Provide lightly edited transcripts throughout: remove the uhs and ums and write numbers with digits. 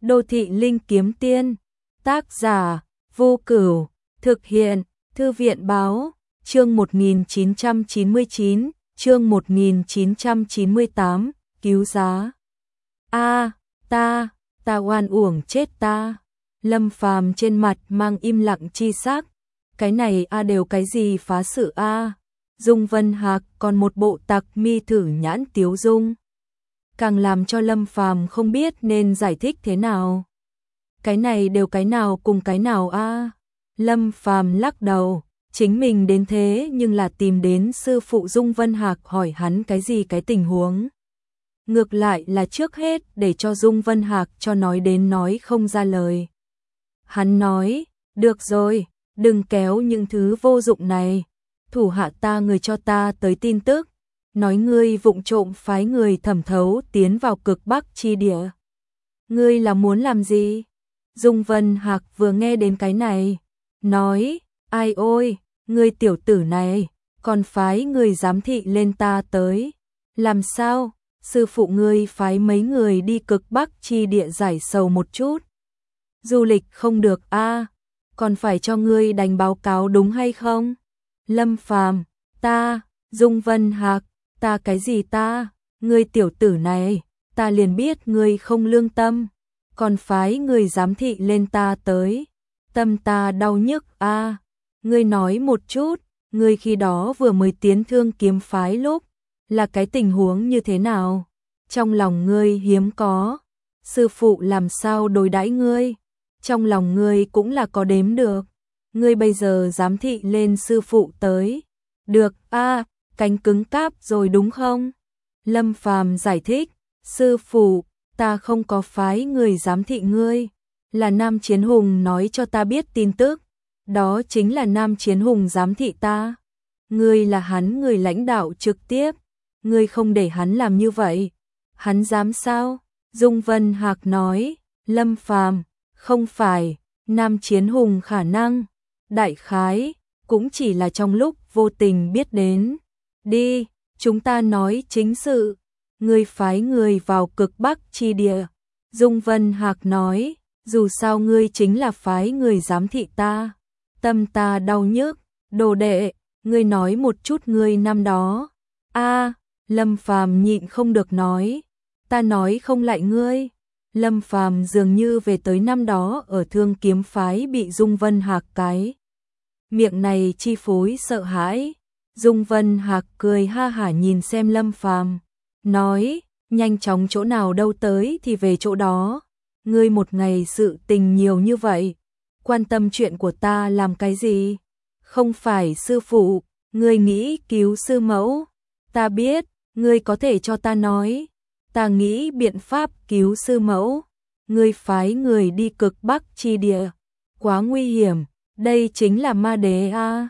Đô thị linh kiếm tiên, tác giả Vô Cửu, thực hiện Thư viện Báo, chương 1999, chương 1998, cứu giá. Ta oan uổng chết ta. Lâm Phàm trên mặt mang im lặng chi sắc. Cái này đều cái gì phá sự Dung Vân Hạc còn một bộ tặc mi thử nhãn tiếu dung. Càng làm cho Lâm Phàm không biết nên giải thích thế nào. Cái này đều cái nào cùng cái nào Lâm Phàm lắc đầu, chính mình đến thế nhưng là tìm đến sư phụ Dung Vân Hạc hỏi hắn cái gì cái tình huống. Ngược lại là trước hết để cho Dung Vân Hạc cho nói đến nói không ra lời. Hắn nói, được rồi, đừng kéo những thứ vô dụng này. Thủ hạ ta người cho ta tới tin tức, nói ngươi vụng trộm phái người thẩm thấu tiến vào cực Bắc chi địa. Ngươi là muốn làm gì? Dung Vân Hạc vừa nghe đến cái này, nói, ai ôi, ngươi tiểu tử này, còn phái người giám thị lên ta tới. Làm sao? Sư phụ ngươi phái mấy người đi cực Bắc chi địa giải sầu một chút. Du lịch không được còn phải cho ngươi đánh báo cáo đúng hay không? Lâm Phàm, Dung Vân Hạc, cái gì ngươi tiểu tử này, ta liền biết ngươi không lương tâm, còn phái người giám thị lên ta tới. Tâm ta đau nhức ngươi nói một chút, ngươi khi đó vừa mới tiến Thương Kiếm phái lúc, là cái tình huống như thế nào? Trong lòng ngươi hiếm có, sư phụ làm sao đối đãi ngươi? Trong lòng ngươi cũng là có đếm được. Ngươi bây giờ giám thị lên sư phụ tới. Được cánh cứng cáp rồi đúng không? Lâm Phàm giải thích, sư phụ, ta không có phái người giám thị ngươi, là Nam Chiến Hùng nói cho ta biết tin tức, đó chính là Nam Chiến Hùng giám thị ta. Ngươi là hắn người lãnh đạo trực tiếp, ngươi không để hắn làm như vậy, hắn dám sao? Dung Vân Hạc nói, Lâm Phàm, không phải, Nam Chiến Hùng khả năng, đại khái, cũng chỉ là trong lúc vô tình biết đến. Đi, chúng ta nói chính sự, ngươi phái người vào cực Bắc chi địa. Dung Vân Hạc nói, dù sao ngươi chính là phái người giám thị ta. Tâm ta đau nhức, đồ đệ, ngươi nói một chút ngươi năm đó. Lâm Phàm nhịn không được nói, ta nói không lại ngươi. Lâm Phàm dường như về tới năm đó ở Thương Kiếm phái bị Dung Vân Hạc cái miệng này chi phối sợ hãi. Dung Vân Hạc cười ha hả nhìn xem Lâm Phàm, nói, nhanh chóng chỗ nào đâu tới thì về chỗ đó. Ngươi một ngày sự tình nhiều như vậy, quan tâm chuyện của ta làm cái gì? Không phải sư phụ, ngươi nghĩ cứu sư mẫu. Ta biết, ngươi có thể cho ta nói. Ta nghĩ biện pháp cứu sư mẫu. Ngươi phái người đi cực Bắc chi địa, quá nguy hiểm, đây chính là ma đế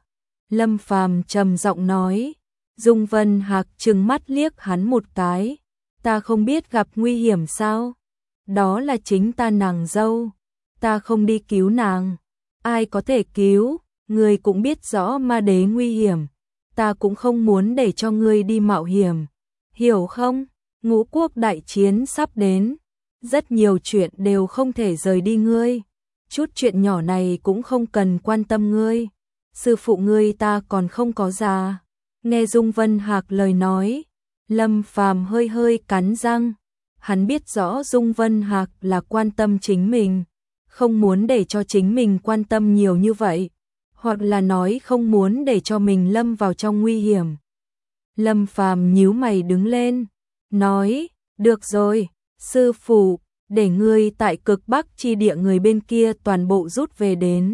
Lâm Phàm trầm giọng nói. Dung Vân Hạc trừng mắt liếc hắn một cái, ta không biết gặp nguy hiểm sao? Đó là chính ta nàng dâu, ta không đi cứu nàng, ai có thể cứu? Ngươi cũng biết rõ ma đế nguy hiểm, ta cũng không muốn để cho ngươi đi mạo hiểm, hiểu không? Ngũ quốc đại chiến sắp đến, rất nhiều chuyện đều không thể rời đi ngươi, chút chuyện nhỏ này cũng không cần quan tâm ngươi. Sư phụ ngươi ta còn không có già. Nghe Dung Vân Hạc lời nói, Lâm Phàm hơi hơi cắn răng, hắn biết rõ Dung Vân Hạc là quan tâm chính mình, không muốn để cho chính mình quan tâm nhiều như vậy, hoặc là nói không muốn để cho mình lâm vào trong nguy hiểm. Lâm Phàm nhíu mày đứng lên, nói, được rồi, sư phụ, để ngươi tại cực Bắc chi địa người bên kia toàn bộ rút về đến.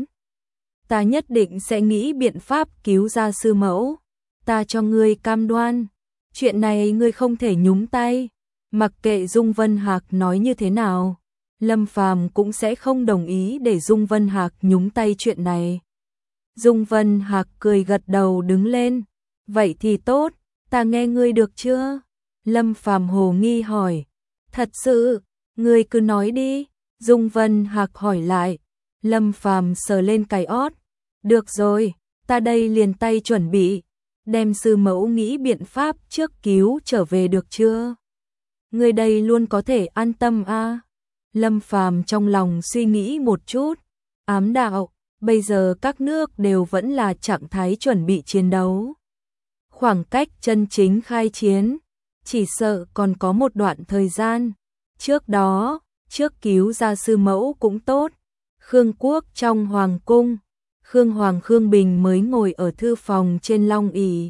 Ta nhất định sẽ nghĩ biện pháp cứu ra sư mẫu, ta cho ngươi cam đoan, chuyện này ngươi không thể nhúng tay. Mặc kệ Dung Vân Hạc nói như thế nào, Lâm Phàm cũng sẽ không đồng ý để Dung Vân Hạc nhúng tay chuyện này. Dung Vân Hạc cười gật đầu đứng lên, vậy thì tốt, ta nghe ngươi được chưa? Lâm Phàm hồ nghi hỏi, thật sự, ngươi cứ nói đi. Dung Vân Hạc hỏi lại. Lâm Phàm sờ lên cái ót, được rồi, ta đây liền tay chuẩn bị, đem sư mẫu nghĩ biện pháp trước cứu trở về được chưa? Ngươi đây luôn có thể an tâm Lâm Phàm trong lòng suy nghĩ một chút, ám đạo, bây giờ các nước đều vẫn là trạng thái chuẩn bị chiến đấu. Khoảng cách chân chính khai chiến, chỉ sợ còn có một đoạn thời gian. Trước đó, trước cứu ra sư mẫu cũng tốt. Khương Quốc trong hoàng cung, Khương Bình mới ngồi ở thư phòng trên long ỷ.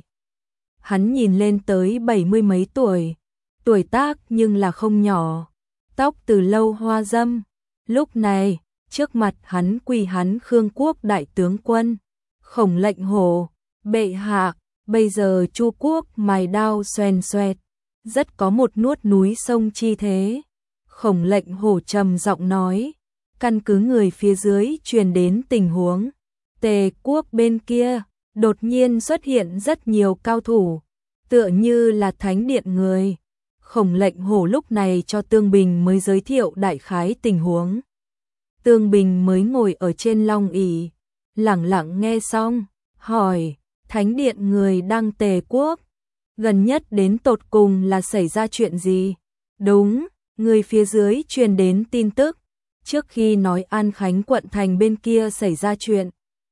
Hắn nhìn lên tới 70 mấy tuổi, tuổi tác nhưng là không nhỏ, tóc từ lâu hoa râm. Lúc này, trước mặt hắn quỳ hắn Khương Quốc đại tướng quân, Khổng Lệnh Hổ, bệ hạ, bây giờ Chu quốc mài đao xoèn xoẹt, rất có một nuốt núi sông chi thế. Khổng Lệnh Hổ trầm giọng nói, căn cứ người phía dưới truyền đến tình huống, Tề quốc bên kia đột nhiên xuất hiện rất nhiều cao thủ, tựa như là thánh điện người. Khổng Lệnh Hổ lúc này cho Tương Bình mới giới thiệu đại khái tình huống. Tương Bình mới ngồi ở trên long ỷ, lẳng lặng nghe xong, hỏi, thánh điện người đang Tề quốc, gần nhất đến tột cùng là xảy ra chuyện gì? Đúng, người phía dưới truyền đến tin tức, trước khi nói An Khánh quận thành bên kia xảy ra chuyện,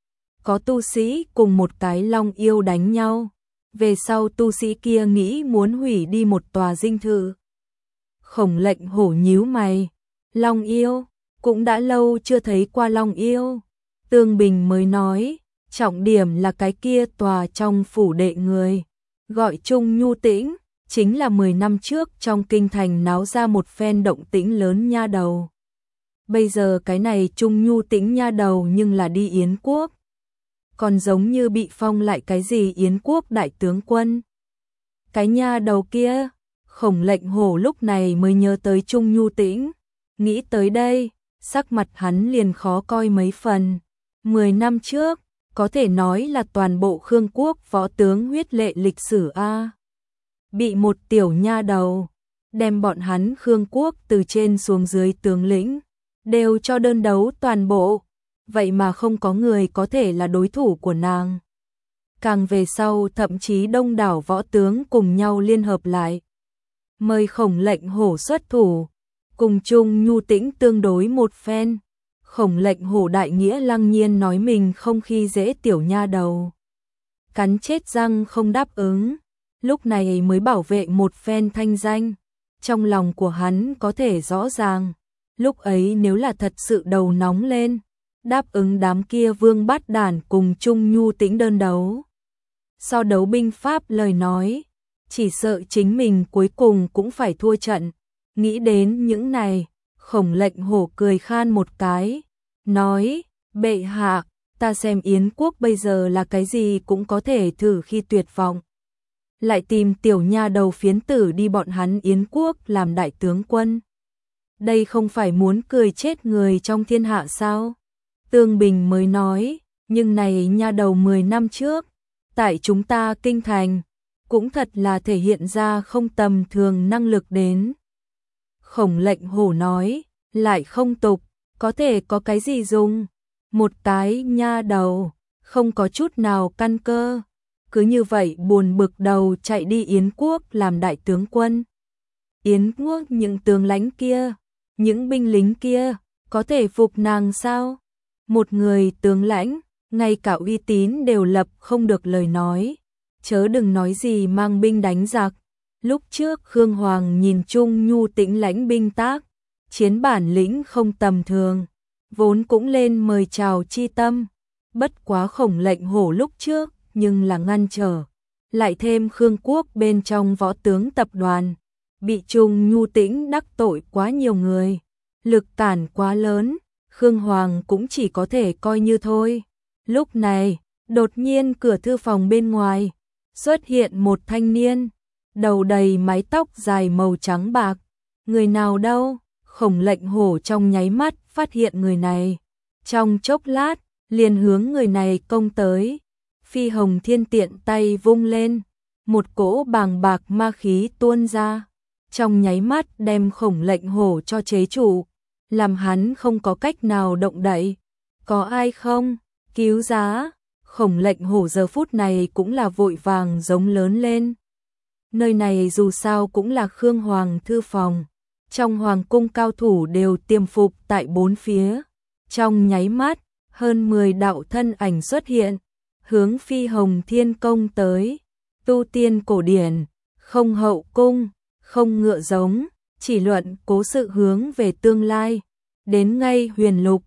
có tu sĩ cùng một cái long yêu đánh nhau, về sau tu sĩ kia nghĩ muốn hủy đi một tòa dinh thự. Khổng Lệnh Hổ nhíu mày, long yêu, cũng đã lâu chưa thấy qua long yêu. Tương Bình mới nói, trọng điểm là cái kia tòa trong phủ đệ người, gọi Trung Nhu Tĩnh, chính là 10 năm trước trong kinh thành náo ra một phen động tĩnh lớn nha đầu. Bây giờ cái này Trung Nhu Tĩnh nha đầu nhưng là đi Yến quốc, còn giống như bị phong lại cái gì Yến quốc đại tướng quân. Cái nha đầu kia, Khổng Lệnh Hổ lúc này mới nhớ tới Trung Nhu Tĩnh, nghĩ tới đây, sắc mặt hắn liền khó coi mấy phần. 10 năm trước, có thể nói là toàn bộ Khương quốc võ tướng huyết lệ lịch sử a. Bị một tiểu nha đầu đem bọn hắn Khương quốc từ trên xuống dưới tướng lĩnh đều cho đơn đấu toàn bộ, vậy mà không có người có thể là đối thủ của nàng. Càng về sau thậm chí đông đảo võ tướng cùng nhau liên hợp lại, mời Khổng Lệnh Hổ xuất thủ, cùng Trung Nhu Tĩnh tương đối một phen. Khổng Lệnh Hổ đại nghĩa lăng nhiên nói mình không khi dễ tiểu nha đầu, cắn chết răng không đáp ứng, lúc này mới bảo vệ một phen thanh danh. Trong lòng của hắn có thể rõ ràng, lúc ấy nếu là thật sự đầu nóng lên, đáp ứng đám kia vương bát đản cùng Trung Nhu Tĩnh đơn đấu, so đấu binh pháp lời nói, chỉ sợ chính mình cuối cùng cũng phải thua trận. Nghĩ đến những này, Khổng Lệnh Hổ cười khan một cái, nói, bệ hạ, ta xem Yến quốc bây giờ là cái gì cũng có thể thử khi tuyệt vọng, lại tìm tiểu nha đầu phiến tử đi bọn hắn Yến quốc làm đại tướng quân. Đây không phải muốn cười chết người trong thiên hạ sao? Tương Bình mới nói, nhưng này nha đầu 10 năm trước, tại chúng ta kinh thành, cũng thật là thể hiện ra không tầm thường năng lực đến. Khổng Lệnh Hổ nói, lại không tục, có thể có cái gì dùng, một cái nha đầu, không có chút nào căn cơ, cứ như vậy buồn bực đầu chạy đi Yến quốc làm đại tướng quân. Yến quốc những tướng lãnh kia, những binh lính kia, có thể phục nàng sao? Một người tướng lãnh, ngay cả uy tín đều lập không được lời nói, chớ đừng nói gì mang binh đánh giặc. Lúc trước Khương Hoàng nhìn Trung Nhu Tĩnh lãnh binh tác, chiến bản lĩnh không tầm thường, vốn cũng lên mời chào chi tâm, bất quá Khổng Lệnh Hổ lúc trước nhưng là ngăn trở, lại thêm Khương quốc bên trong võ tướng tập đoàn, bị Trung Nhu Tĩnh đắc tội quá nhiều người, lực cản quá lớn, Khương Hoàng cũng chỉ có thể coi như thôi. Lúc này, đột nhiên cửa thư phòng bên ngoài xuất hiện một thanh niên, đầu đầy mái tóc dài màu trắng bạc. Người nào đâu? Khổng Lệnh Hổ trong nháy mắt phát hiện người này, trong chốc lát liền hướng người này công tới. Phi Hồng Thiên tiện tay vung lên, một cỗ bàng bạc ma khí tuôn ra, trong nháy mắt đem Khổng Lệnh Hổ cho chế trụ, làm hắn không có cách nào động đậy. Có ai không? Cứu giá! Khổng Lệnh Hổ giờ phút này cũng là vội vàng giống lớn lên. Nơi này dù sao cũng là Khương Hoàng thư phòng, Trong hoàng cung cao thủ đều tiềm phục tại bốn phía. Trong nháy mắt, hơn 10 đạo thân ảnh xuất hiện, hướng Phi Hồng Thiên Công tới. Tu tiên cổ điển, không hậu cung, không ngựa giống, chỉ luận cố sự hướng về tương lai. Đến ngay huyền lục,